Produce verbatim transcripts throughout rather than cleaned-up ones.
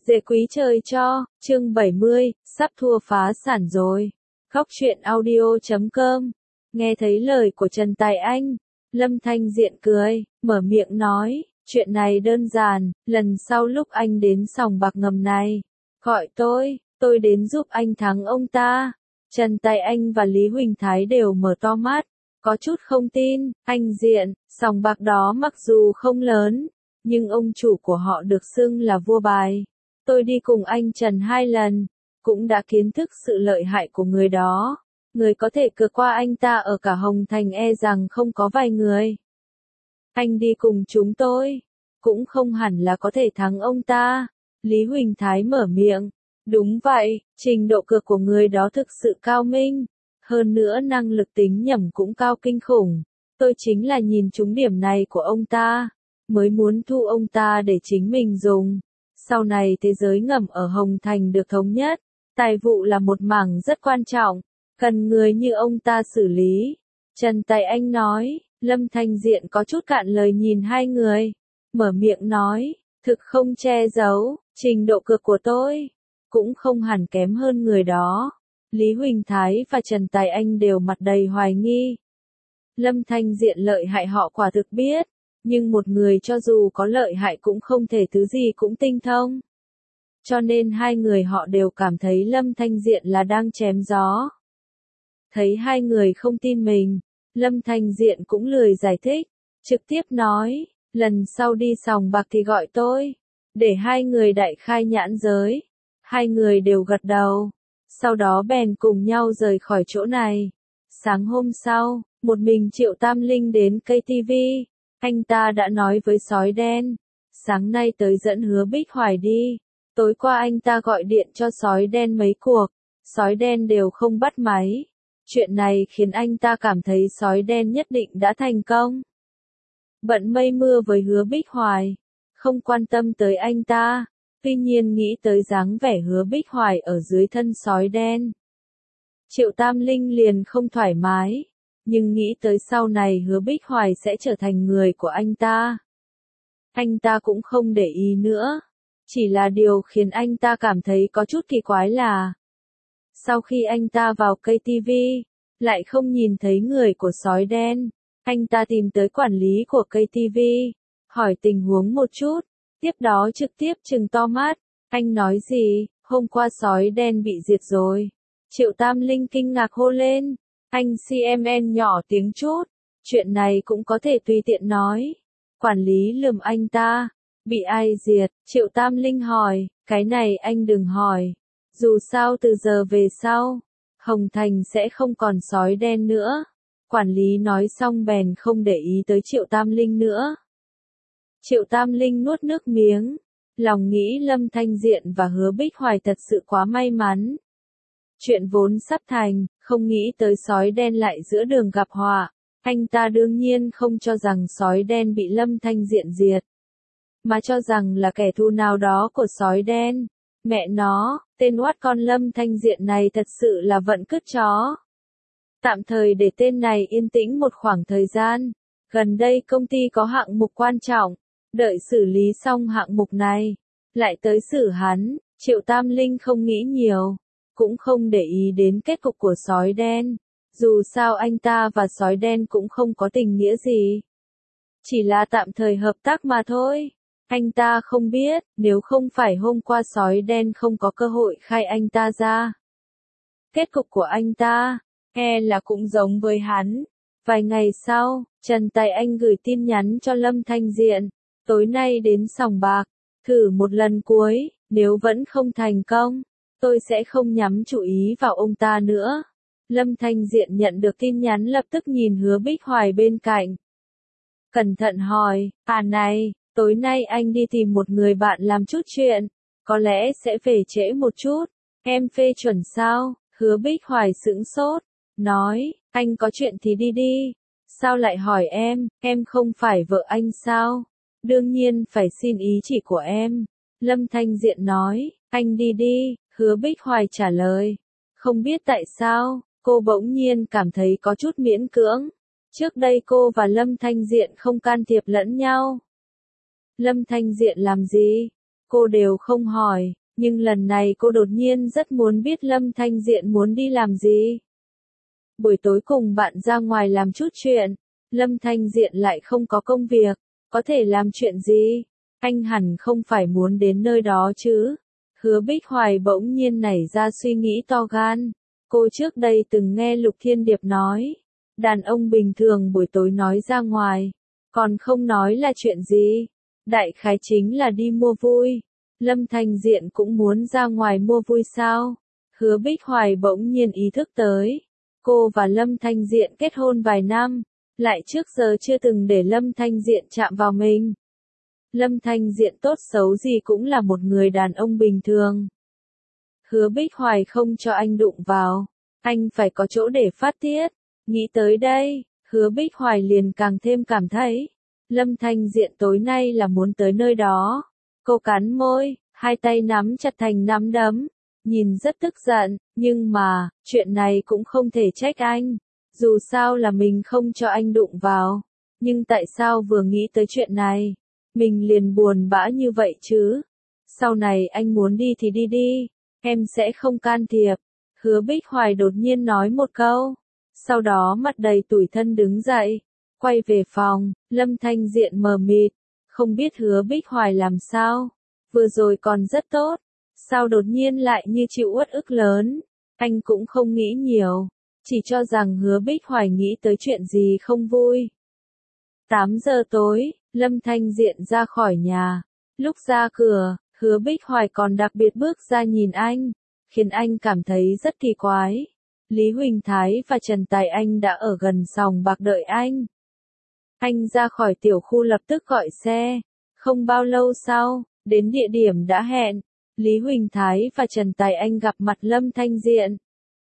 Dễ quý trời cho, chương bảy mươi, sắp thua phá sản rồi. Khóc chuyện audio chấm com. Nghe thấy lời của Trần Tài Anh, Lâm Thanh Diện cười, mở miệng nói, chuyện này đơn giản, lần sau lúc anh đến sòng bạc ngầm này, gọi tôi, tôi đến giúp anh thắng ông ta. Trần Tài Anh và Lý Huỳnh Thái đều mở to mắt, có chút không tin, anh Diện, sòng bạc đó mặc dù không lớn, nhưng ông chủ của họ được xưng là vua bài. Tôi đi cùng anh Trần hai lần, cũng đã kiến thức sự lợi hại của người đó. Người có thể cược qua anh ta ở cả Hồng Thành e rằng không có vài người. Anh đi cùng chúng tôi, cũng không hẳn là có thể thắng ông ta. Lý Huỳnh Thái mở miệng. Đúng vậy, trình độ cược của người đó thực sự cao minh. Hơn nữa năng lực tính nhẩm cũng cao kinh khủng. Tôi chính là nhìn trúng điểm này của ông ta, mới muốn thu ông ta để chính mình dùng. Sau này thế giới ngầm ở Hồng Thành được thống nhất, tài vụ là một mảng rất quan trọng, cần người như ông ta xử lý. Trần Tài Anh nói, Lâm Thanh Diện có chút cạn lời nhìn hai người, mở miệng nói, thực không che giấu, trình độ cược của tôi, cũng không hẳn kém hơn người đó. Lý Huỳnh Thái và Trần Tài Anh đều mặt đầy hoài nghi. Lâm Thanh Diện lợi hại họ quả thực biết. Nhưng một người cho dù có lợi hại cũng không thể thứ gì cũng tinh thông. Cho nên hai người họ đều cảm thấy Lâm Thanh Diện là đang chém gió. Thấy hai người không tin mình, Lâm Thanh Diện cũng lười giải thích, trực tiếp nói, lần sau đi sòng bạc thì gọi tôi, để hai người đại khai nhãn giới. Hai người đều gật đầu, sau đó bèn cùng nhau rời khỏi chỗ này. Sáng hôm sau, một mình Triệu Tam Linh đến cây ti vi. Anh ta đã nói với sói đen, sáng nay tới dẫn Hứa Bích Hoài đi. Tối qua anh ta gọi điện cho sói đen mấy cuộc, sói đen đều không bắt máy. Chuyện này khiến anh ta cảm thấy sói đen nhất định đã thành công. Bận mây mưa với Hứa Bích Hoài, không quan tâm tới anh ta, tuy nhiên nghĩ tới dáng vẻ Hứa Bích Hoài ở dưới thân sói đen. Triệu Tam Linh liền không thoải mái. Nhưng nghĩ tới sau này Hứa Bích Hoài sẽ trở thành người của anh ta. Anh ta cũng không để ý nữa. Chỉ là điều khiến anh ta cảm thấy có chút kỳ quái là sau khi anh ta vào cây ti vi, lại không nhìn thấy người của sói đen. Anh ta tìm tới quản lý của cây ti vi, hỏi tình huống một chút, tiếp đó trực tiếp trừng to mắt. Anh nói gì, hôm qua sói đen bị diệt rồi. Triệu Tam Linh kinh ngạc hô lên. Anh xê em en nhỏ tiếng chút, chuyện này cũng có thể tùy tiện nói. Quản lý lườm anh ta, bị ai diệt, Triệu Tam Linh hỏi, cái này anh đừng hỏi. Dù sao từ giờ về sau, Hồng Thành sẽ không còn sói đen nữa. Quản lý nói xong bèn không để ý tới Triệu Tam Linh nữa. Triệu Tam Linh nuốt nước miếng, lòng nghĩ Lâm Thanh Diện và Hứa Bích Hoài thật sự quá may mắn. Chuyện vốn sắp thành, không nghĩ tới sói đen lại giữa đường gặp họa. Anh ta đương nhiên không cho rằng sói đen bị Lâm Thanh Diện diệt, mà cho rằng là kẻ thù nào đó của sói đen. Mẹ nó, tên oát con Lâm Thanh Diện này thật sự là vận cứt chó. Tạm thời để tên này yên tĩnh một khoảng thời gian. Gần đây công ty có hạng mục quan trọng, đợi xử lý xong hạng mục này, lại tới xử hắn. Triệu Tam Linh không nghĩ nhiều, cũng không để ý đến kết cục của sói đen. Dù sao anh ta và sói đen cũng không có tình nghĩa gì. Chỉ là tạm thời hợp tác mà thôi. Anh ta không biết, nếu không phải hôm qua sói đen không có cơ hội khai anh ta ra. Kết cục của anh ta, e là cũng giống với hắn. Vài ngày sau, Trần Tài Anh gửi tin nhắn cho Lâm Thanh Diện. Tối nay đến sòng bạc, thử một lần cuối, nếu vẫn không thành công, tôi sẽ không nhắm chú ý vào ông ta nữa. Lâm Thanh Diện nhận được tin nhắn lập tức nhìn Hứa Bích Hoài bên cạnh. Cẩn thận hỏi, à này, tối nay anh đi tìm một người bạn làm chút chuyện, có lẽ sẽ về trễ một chút, em phê chuẩn sao? Hứa Bích Hoài sững sốt, nói, anh có chuyện thì đi đi, sao lại hỏi em, em không phải vợ anh sao? Đương nhiên phải xin ý chỉ của em. Lâm Thanh Diện nói, anh đi đi. Hứa Bích Hoài trả lời, không biết tại sao, cô bỗng nhiên cảm thấy có chút miễn cưỡng. Trước đây cô và Lâm Thanh Diện không can thiệp lẫn nhau. Lâm Thanh Diện làm gì? cô đều không hỏi, nhưng lần này cô đột nhiên rất muốn biết Lâm Thanh Diện muốn đi làm gì. Buổi tối cùng bạn ra ngoài làm chút chuyện, Lâm Thanh Diện lại không có công việc, có thể làm chuyện gì? Anh hẳn không phải muốn đến nơi đó chứ? Hứa Bích Hoài bỗng nhiên nảy ra suy nghĩ to gan. Cô trước đây từng nghe Lục Thiên Điệp nói, đàn ông bình thường buổi tối nói ra ngoài, còn không nói là chuyện gì. Đại khái chính là đi mua vui. Lâm Thanh Diện cũng muốn ra ngoài mua vui sao? Hứa Bích Hoài bỗng nhiên ý thức tới. Cô và Lâm Thanh Diện kết hôn vài năm, lại trước giờ chưa từng để Lâm Thanh Diện chạm vào mình. Lâm Thanh Diện tốt xấu gì cũng là một người đàn ông bình thường. Hứa Bích Hoài không cho anh đụng vào, anh phải có chỗ để phát tiết. Nghĩ tới đây, Hứa Bích Hoài liền càng thêm cảm thấy, Lâm Thanh Diện tối nay là muốn tới nơi đó. Cô cắn môi, hai tay nắm chặt thành nắm đấm, nhìn rất tức giận, nhưng mà, chuyện này cũng không thể trách anh. Dù sao là mình không cho anh đụng vào, nhưng tại sao vừa nghĩ tới chuyện này, mình liền buồn bã như vậy chứ? Sau này anh muốn đi thì đi đi, em sẽ không can thiệp. Hứa Bích Hoài đột nhiên nói một câu, sau đó mặt đầy tủi thân đứng dậy, quay về phòng. Lâm Thanh Diện mờ mịt, không biết Hứa Bích Hoài làm sao, vừa rồi còn rất tốt, sao đột nhiên lại như chịu uất ức lớn. Anh cũng không nghĩ nhiều, chỉ cho rằng Hứa Bích Hoài nghĩ tới chuyện gì không vui. tám giờ tối, Lâm Thanh Diện ra khỏi nhà. Lúc ra cửa, Hứa Bích Hoài còn đặc biệt bước ra nhìn anh, khiến anh cảm thấy rất kỳ quái. Lý Huỳnh Thái và Trần Tài Anh đã ở gần sòng bạc đợi anh. Anh ra khỏi tiểu khu lập tức gọi xe. Không bao lâu sau, đến địa điểm đã hẹn, Lý Huỳnh Thái và Trần Tài Anh gặp mặt Lâm Thanh Diện.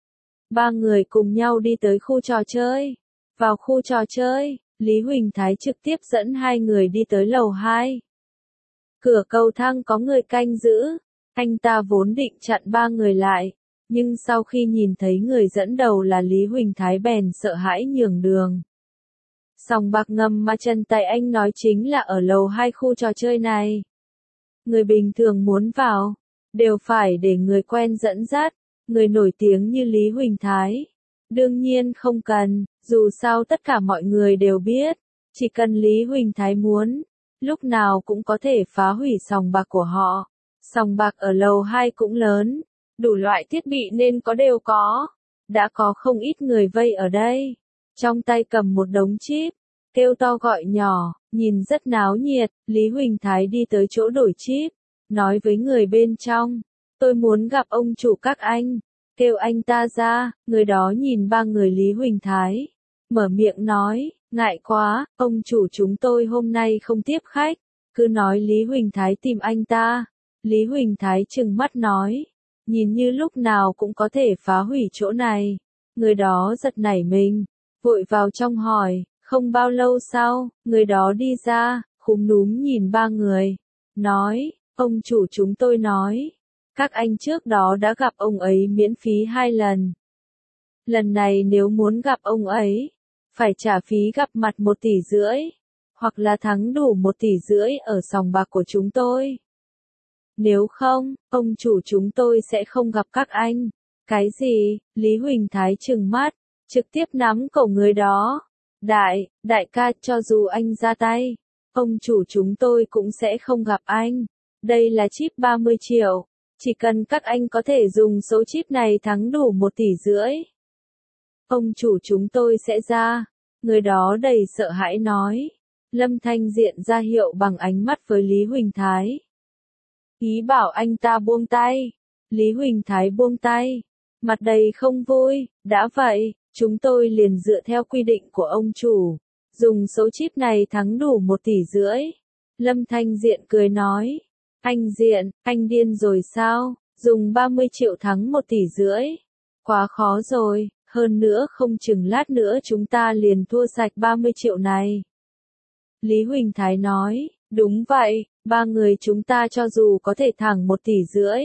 Ba người cùng nhau đi tới khu trò chơi. Vào khu trò chơi, Lý Huỳnh Thái trực tiếp dẫn hai người đi tới lầu hai. Cửa cầu thang có người canh giữ, anh ta vốn định chặn ba người lại, nhưng sau khi nhìn thấy người dẫn đầu là Lý Huỳnh Thái bèn sợ hãi nhường đường. Sòng bạc ngầm mà Trần Tài Anh nói chính là ở lầu hai khu trò chơi này. Người bình thường muốn vào, đều phải để người quen dẫn dắt, người nổi tiếng như Lý Huỳnh Thái. Đương nhiên không cần, dù sao tất cả mọi người đều biết, chỉ cần Lý Huỳnh Thái muốn, lúc nào cũng có thể phá hủy sòng bạc của họ. Sòng bạc ở lầu hai cũng lớn, đủ loại thiết bị nên có đều có. Đã có không ít người vây ở đây, trong tay cầm một đống chip, kêu to gọi nhỏ, nhìn rất náo nhiệt. Lý Huỳnh Thái đi tới chỗ đổi chip, nói với người bên trong, tôi muốn gặp ông chủ các anh, kêu anh ta ra. Người đó nhìn ba người Lý Huỳnh Thái, mở miệng nói, ngại quá, ông chủ chúng tôi hôm nay không tiếp khách, cứ nói Lý Huỳnh Thái tìm anh ta. Lý Huỳnh Thái trừng mắt nói, nhìn như lúc nào cũng có thể phá hủy chỗ này. Người đó giật nảy mình, vội vào trong hỏi. Không bao lâu sau, người đó đi ra, khúm núm nhìn ba người, nói, ông chủ chúng tôi nói, các anh trước đó đã gặp ông ấy miễn phí hai lần. Lần này nếu muốn gặp ông ấy, phải trả phí gặp mặt một tỷ rưỡi, hoặc là thắng đủ một tỷ rưỡi ở sòng bạc của chúng tôi. Nếu không, ông chủ chúng tôi sẽ không gặp các anh. Cái gì? Lý Huỳnh Thái trừng mắt, trực tiếp nắm cổ người đó. Đại, đại ca, cho dù anh ra tay, ông chủ chúng tôi cũng sẽ không gặp anh. Đây là chip ba mươi triệu, chỉ cần các anh có thể dùng số chip này thắng đủ một tỷ rưỡi, ông chủ chúng tôi sẽ ra. Người đó đầy sợ hãi nói. Lâm Thanh Diện ra hiệu bằng ánh mắt với Lý Huỳnh Thái, ý bảo anh ta buông tay. Lý Huỳnh Thái buông tay, mặt đầy không vui. Đã vậy, chúng tôi liền dựa theo quy định của ông chủ, dùng số chip này thắng đủ một tỷ rưỡi. Lâm Thanh Diện cười nói, anh Diện, anh điên rồi sao, dùng ba mươi triệu thắng một tỷ rưỡi, quá khó rồi, hơn nữa không chừng lát nữa chúng ta liền thua sạch ba mươi triệu này. Lý Huỳnh Thái nói, đúng vậy, ba người chúng ta cho dù có thể thắng một tỷ rưỡi,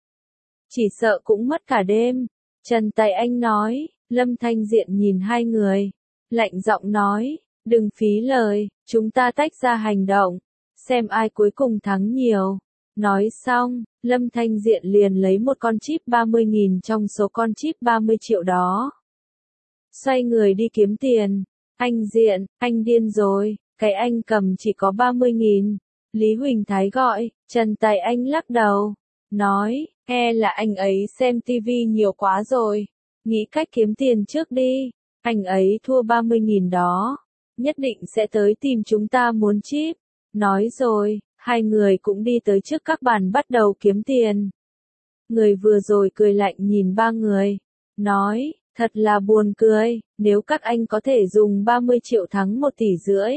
chỉ sợ cũng mất cả đêm. Trần Tài Anh nói. Lâm Thanh Diện nhìn hai người, lạnh giọng nói, đừng phí lời, chúng ta tách ra hành động, xem ai cuối cùng thắng nhiều. Nói xong, Lâm Thanh Diện liền lấy một con chip ba mươi nghìn trong số con chip ba mươi triệu đó. Xoay người đi kiếm tiền. Anh Diện, anh điên rồi, cái anh cầm chỉ có ba mươi nghìn. Lý Huỳnh Thái gọi, Trần Tài Anh lắc đầu. Nói, e là anh ấy xem tivi nhiều quá rồi. Nghĩ cách kiếm tiền trước đi. Anh ấy thua ba mươi nghìn đó. Nhất định sẽ tới tìm chúng ta muốn chip. Nói rồi, hai người cũng đi tới trước các bàn bắt đầu kiếm tiền. Người vừa rồi cười lạnh nhìn ba người. Nói, thật là buồn cười, nếu các anh có thể dùng ba mươi triệu thắng một tỷ rưỡi.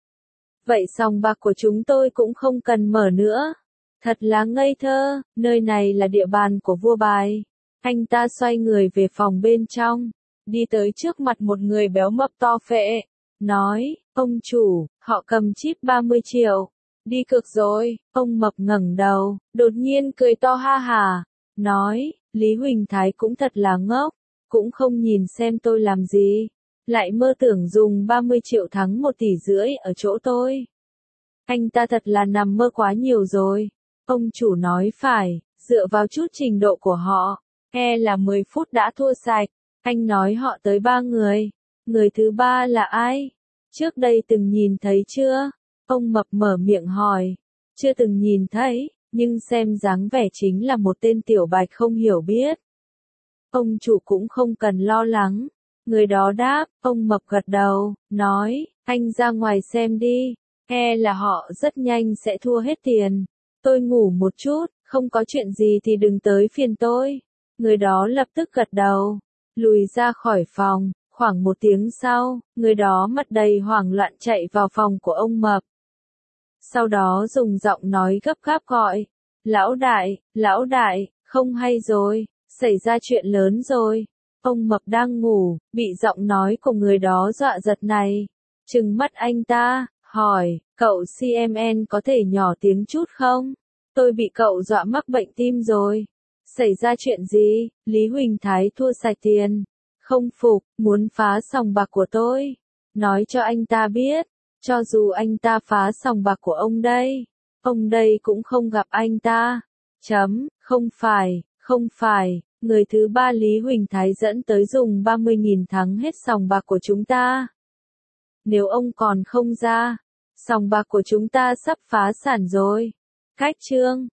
Vậy sòng bạc của chúng tôi cũng không cần mở nữa. Thật là ngây thơ, nơi này là địa bàn của vua bài. Anh ta xoay người về phòng bên trong, đi tới trước mặt một người béo mập to phệ. Nói, ông chủ, họ cầm chip ba mươi triệu. Đi cược rồi, ông mập ngẩng đầu, đột nhiên cười to ha hà. Nói, Lý Huỳnh Thái cũng thật là ngốc, cũng không nhìn xem tôi làm gì. Lại mơ tưởng dùng ba mươi triệu thắng một tỷ rưỡi ở chỗ tôi. Anh ta thật là nằm mơ quá nhiều rồi. Ông chủ nói phải, dựa vào chút trình độ của họ, e là mười phút đã thua sạch. Anh nói họ tới ba người. Người thứ ba là ai? Trước đây từng nhìn thấy chưa? Ông mập mở miệng hỏi. Chưa từng nhìn thấy, nhưng xem dáng vẻ chính là một tên tiểu bạch không hiểu biết. Ông chủ cũng không cần lo lắng. Người đó đáp, ông mập gật đầu, nói, anh ra ngoài xem đi. E là họ rất nhanh sẽ thua hết tiền. Tôi ngủ một chút, không có chuyện gì thì đừng tới phiền tôi. Người đó lập tức gật đầu, lùi ra khỏi phòng. Khoảng một tiếng sau, người đó mặt đầy hoảng loạn chạy vào phòng của ông mập. Sau đó dùng giọng nói gấp gáp gọi, lão đại, lão đại, không hay rồi, xảy ra chuyện lớn rồi. Ông mập đang ngủ, bị giọng nói của người đó dọa giật này. Trừng mắt anh ta, hỏi, cậu xê em en có thể nhỏ tiếng chút không? Tôi bị cậu dọa mắc bệnh tim rồi. Xảy ra chuyện gì? Lý Huỳnh Thái thua sạch tiền. Không phục, muốn phá sòng bạc của tôi. Nói cho anh ta biết, cho dù anh ta phá sòng bạc của ông đây, ông đây cũng không gặp anh ta. Chấm, không phải, không phải, người thứ ba Lý Huỳnh Thái dẫn tới dùng ba mươi nghìn thắng hết sòng bạc của chúng ta. Nếu ông còn không ra, sòng bạc của chúng ta sắp phá sản rồi. Cách chương